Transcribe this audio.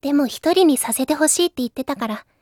でも一人にさせてほしいって言ってたから、